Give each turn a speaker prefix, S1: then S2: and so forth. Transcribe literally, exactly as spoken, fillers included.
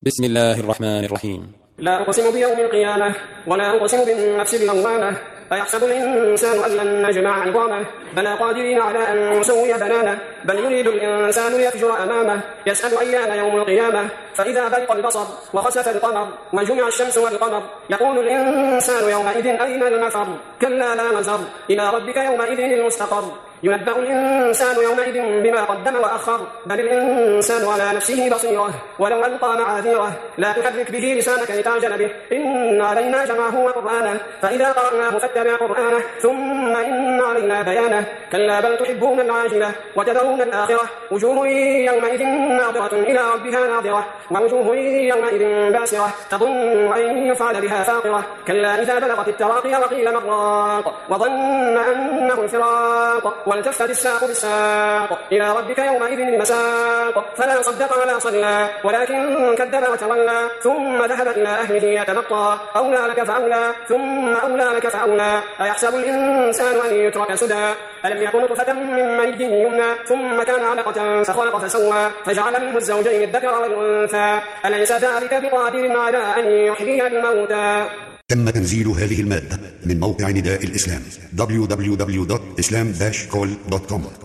S1: بسم الله الرحمن الرحيم.
S2: لا أقسم بيوم القيامة ولا أقسم بالنفس اللوامة أيحسب الإنسان أن لن نجمع عظامه بلى قادرين على أن نسوي بنانه بل يريد الإنسان ليفجر أمامه يسأل أيان يوم القيامة فإذا برق البصر وخسف القمر وجمع الشمس والقمر يقول الإنسان يومئذ أين المفر كلا لا وزر إلى ربك يومئذ المستقر ينبأ الإنسان يومئذ بما قدم وأخر بل الإنسان على نفسه بصيرة ولو ألقى معاذيره لا تحرك به لسانك لتعجل به إن علينا جمعه وقرآنه فإذا قرأناه فاتبع قرآنه ثم إن علينا بيانه كلا بل تحبون العاجلة وتذرون الآخرة وجوه يومئذ ناظرة إلى ربها ناظرة ووجوه يومئذ باسرة تظن أن يفعل بها فاقرة كلا إذا بلغت التراقي وقيل من راق وظن أنه الفراق والتفت الساق بالساق إلى ربك يومئذ المساق فلا صدق ولا صلى ولكن كذب وتولى ثم ذهب إلى أهله يتمطى أولى لك فأولى ثم أولى لك فأولى أيحسب الإنسان أن يترك سدى ألم يكن نطفة من مني يمنى ثم كان علقة فخلق فسوى فجعل منه الزوجين الذكر والأنثى أليس ذلك بقادر على أن يحيي الموتى.
S3: تم تنزيل هذه المادة من موقع نداء الإسلام دبليو دبليو دبليو دوت إسلام داش كول دوت كوم.